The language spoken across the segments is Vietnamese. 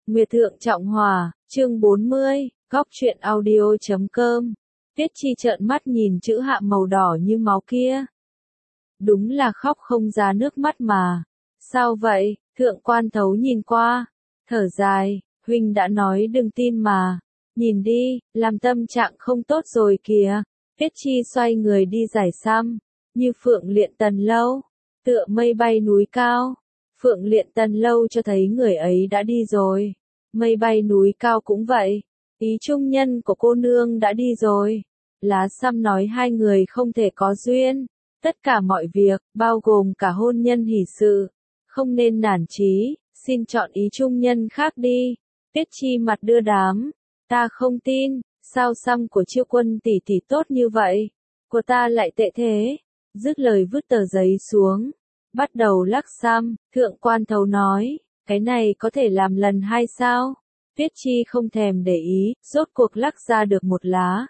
Nguyệt Thượng Trọng Hòa, chương 40, góc truyện audio.com. Tiết Chi trợn mắt nhìn chữ hạ màu đỏ như máu kia. Đúng là khóc không ra nước mắt mà. Sao vậy? Thượng Quan Thấu nhìn qua, thở dài, huynh đã nói đừng tin mà. Nhìn đi, làm tâm trạng không tốt rồi kìa. Tiết Chi xoay người đi giải xăm, như Phượng Liện Tần Lâu, tựa mây bay núi cao. Phượng Liện Tần Lâu cho thấy người ấy đã đi rồi. Mây bay núi cao cũng vậy. Ý trung nhân của cô nương đã đi rồi. Lá xăm nói hai người không thể có duyên. Tất cả mọi việc, bao gồm cả hôn nhân hỷ sự, không nên nản chí, xin chọn ý trung nhân khác đi. Tiết Chi mặt đưa đám. Ta không tin, sao xăm của Chiêu Quân tỷ tỷ tốt như vậy, của ta lại tệ thế. Dứt lời vứt tờ giấy xuống, bắt đầu lắc xăm. Thượng Quan Thấu nói, cái này có thể làm lần hai sao? Tiết Chi không thèm để ý, rốt cuộc lắc ra được một lá.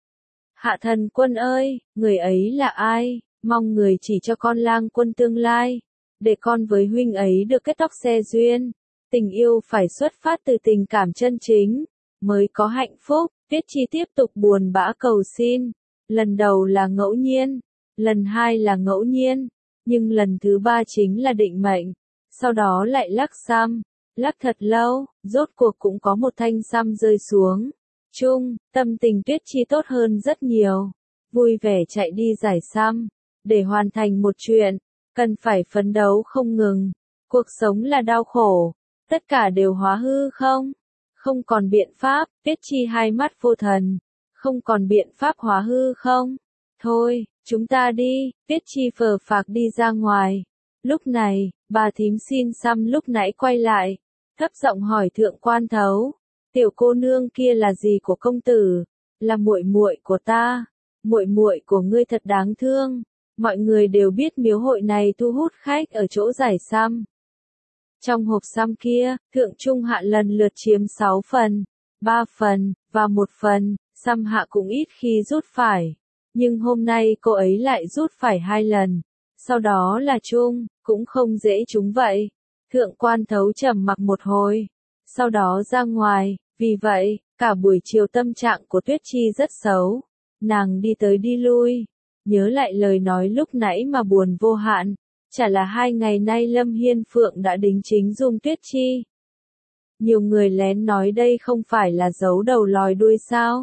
Hạ Thần Quân ơi, người ấy là ai? Mong người chỉ cho con Lang Quân tương lai, để con với huynh ấy được kết tóc xe duyên. Tình yêu phải xuất phát từ tình cảm chân chính, mới có hạnh phúc. Tiết Chi tiếp tục buồn bã cầu xin. Lần đầu là ngẫu nhiên, lần hai là ngẫu nhiên, nhưng lần thứ ba chính là định mệnh. Sau đó lại lắc xăm, lắc thật lâu, rốt cuộc cũng có một thanh xăm rơi xuống. Tâm tình Tiết Chi tốt hơn rất nhiều, vui vẻ chạy đi giải xăm. Để hoàn thành một chuyện, cần phải phấn đấu không ngừng. Cuộc sống là đau khổ, tất cả đều hóa hư không? Không còn biện pháp. Tiết Chi hai mắt vô thần. Không còn biện pháp hóa hư không? Thôi, chúng ta đi. Tiết Chi phờ phạc đi ra ngoài. Lúc này, bà thím xin xăm lúc nãy quay lại, thấp giọng hỏi Thượng Quan Thấu, tiểu cô nương kia là gì của công tử? Là muội muội của ta. Muội muội của ngươi thật đáng thương. Mọi người đều biết miếu hội này thu hút khách ở chỗ giải xăm. Trong hộp xăm kia, Thượng Trung Hạ lần lượt chiếm 6 phần, 3 phần, và 1 phần, xăm Hạ cũng ít khi rút phải. Nhưng hôm nay cô ấy lại rút phải 2 lần. Sau đó là Trung, cũng không dễ trúng vậy. Thượng Quan Thấu trầm mặc một hồi. Sau đó ra ngoài, vì vậy, cả buổi chiều tâm trạng của Tuyết Chi rất xấu. Nàng đi tới đi lui, nhớ lại lời nói lúc nãy mà buồn vô hạn. Chả là 2 ngày nay Lâm Hiên Phượng đã đính chính dung Tuyết Chi. Nhiều người lén nói đây không phải là giấu đầu lòi đuôi sao.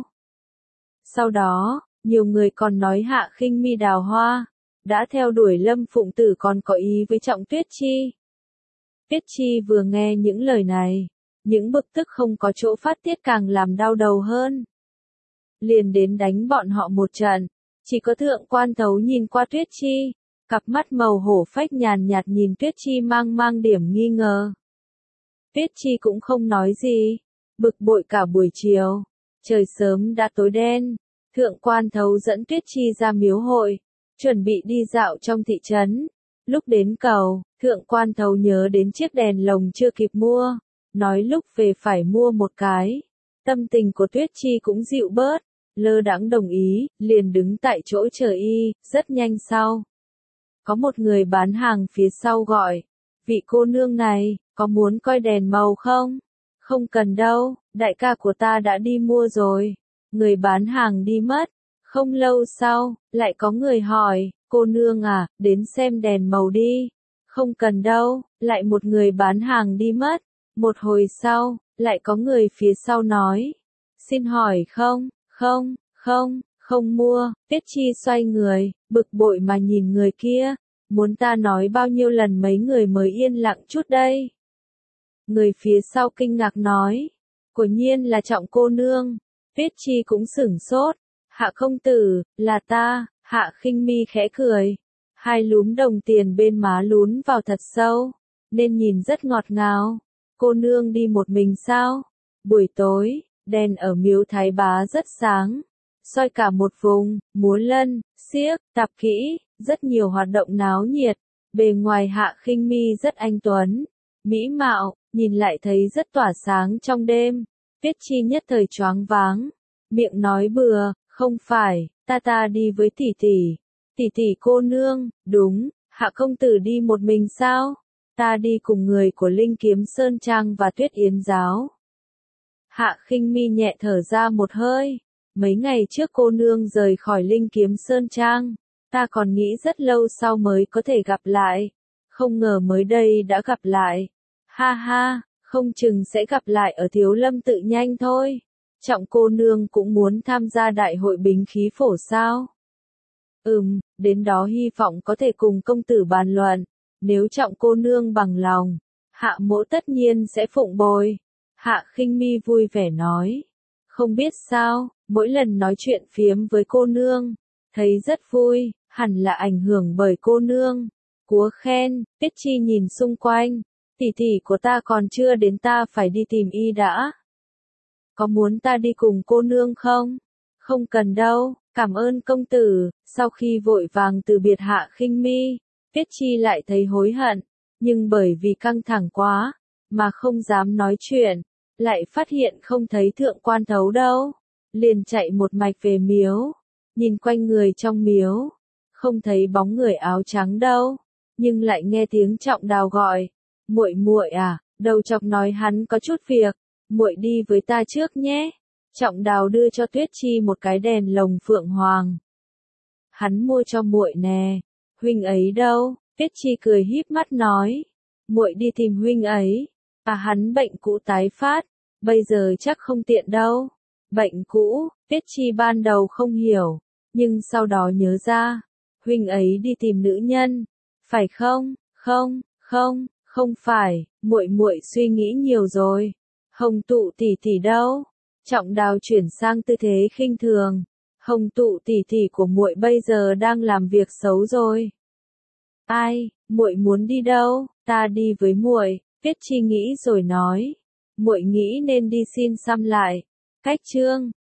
Sau đó, nhiều người còn nói Hạ Khinh Mi đào hoa, đã theo đuổi Lâm Phụng Tử còn có ý với Trọng Tuyết Chi. Tuyết Chi vừa nghe những lời này, những bực tức không có chỗ phát tiết càng làm đau đầu hơn. Liền đến đánh bọn họ một trận. Chỉ có Thượng Quan Thấu nhìn qua Tuyết Chi, cặp mắt màu hổ phách nhàn nhạt nhìn Tuyết Chi mang điểm nghi ngờ. Tuyết Chi cũng không nói gì, bực bội cả buổi chiều. Trời sớm đã tối đen, Thượng Quan Thấu dẫn Tuyết Chi ra miếu hội, chuẩn bị đi dạo trong thị trấn. Lúc đến cầu, Thượng Quan Thấu nhớ đến chiếc đèn lồng chưa kịp mua, nói lúc về phải mua một cái. Tâm tình của Tuyết Chi cũng dịu bớt, lơ đãng đồng ý, liền đứng tại chỗ chờ y. Rất nhanh sau, có một người bán hàng phía sau gọi, vị cô nương này, có muốn coi đèn màu không? Không cần đâu, đại ca của ta đã đi mua rồi. Người bán hàng đi mất. Không lâu sau, lại có người hỏi, cô nương à, đến xem đèn màu đi. Không cần đâu, lại một người bán hàng đi mất. Một hồi sau, lại có người phía sau nói, xin hỏi không mua. Tiết Chi xoay người, bực bội mà nhìn người kia, muốn ta nói bao nhiêu lần mấy người mới yên lặng chút đây. Người phía sau kinh ngạc nói, quả nhiên là Trọng cô nương. Tiết Chi cũng sửng sốt, Hạ công tử, là ta. Hạ Khinh Mi khẽ cười, hai lúm đồng tiền bên má lún vào thật sâu, nên nhìn rất ngọt ngào. Cô nương đi một mình sao? Buổi tối, đèn ở miếu Thái Bá rất sáng, soi cả một vùng, múa lân, xiếc, tạp kỹ, rất nhiều hoạt động náo nhiệt. Bề ngoài Hạ Khinh Mi rất anh tuấn, mỹ mạo, nhìn lại thấy rất tỏa sáng trong đêm. Tiết Chi nhất thời choáng váng, miệng nói bừa, không phải, ta đi với tỷ tỷ cô nương. Đúng, Hạ công tử đi một mình sao? ta đi cùng người của Linh Kiếm Sơn Trang và Tuyết Yến Giáo. Hạ Khinh Mi nhẹ thở ra một hơi. Mấy ngày trước cô nương rời khỏi Linh Kiếm Sơn Trang, ta còn nghĩ rất lâu sau mới có thể gặp lại. Không ngờ mới đây đã gặp lại. Ha ha, không chừng sẽ gặp lại ở Thiếu Lâm tự nhanh thôi. Trọng cô nương cũng muốn tham gia đại hội bính khí phổ sao? Đến đó hy vọng có thể cùng công tử bàn luận. Nếu Trọng cô nương bằng lòng, Hạ mỗ tất nhiên sẽ phụng bồi. Hạ Khinh Mi vui vẻ nói. Không biết sao, mỗi lần nói chuyện phiếm với cô nương, thấy rất vui, hẳn là ảnh hưởng bởi cô nương. Cúa khen, Tiết Chi nhìn xung quanh, tỷ tỷ của ta còn chưa đến, ta phải đi tìm y đã. Có muốn ta đi cùng cô nương không? Không cần đâu, cảm ơn công tử. Sau khi vội vàng từ biệt Hạ Khinh Mi, Tiết Chi lại thấy hối hận, nhưng bởi vì căng thẳng quá, mà không dám nói chuyện, lại phát hiện không thấy Thượng Quan Thấu đâu, liền chạy một mạch về miếu, nhìn quanh người trong miếu, không thấy bóng người áo trắng đâu, nhưng lại nghe tiếng Trọng Đào gọi, muội muội à, đầu chọc nói hắn có chút việc, muội đi với ta trước nhé. Trọng Đào đưa cho Tuyết Chi một cái đèn lồng phượng hoàng. Hắn mua cho muội nè, huynh ấy đâu? Tuyết Chi cười híp mắt nói, muội đi tìm huynh ấy, hắn bệnh cũ tái phát, bây giờ chắc không tiện đâu. Bệnh cũ, Tuyết Chi ban đầu không hiểu, nhưng sau đó nhớ ra, huynh ấy đi tìm nữ nhân, phải không? Không phải, muội suy nghĩ nhiều rồi. Hồng Tụ tỷ tỷ đâu? Trọng Đào chuyển sang tư thế khinh thường. Hồng Tụ tỷ tỷ của muội bây giờ đang làm việc xấu rồi. Ai, muội muốn đi đâu? Ta đi với muội. Tuyết Chi nghĩ rồi nói, muội nghĩ nên đi xin xăm lại. Cách Trương,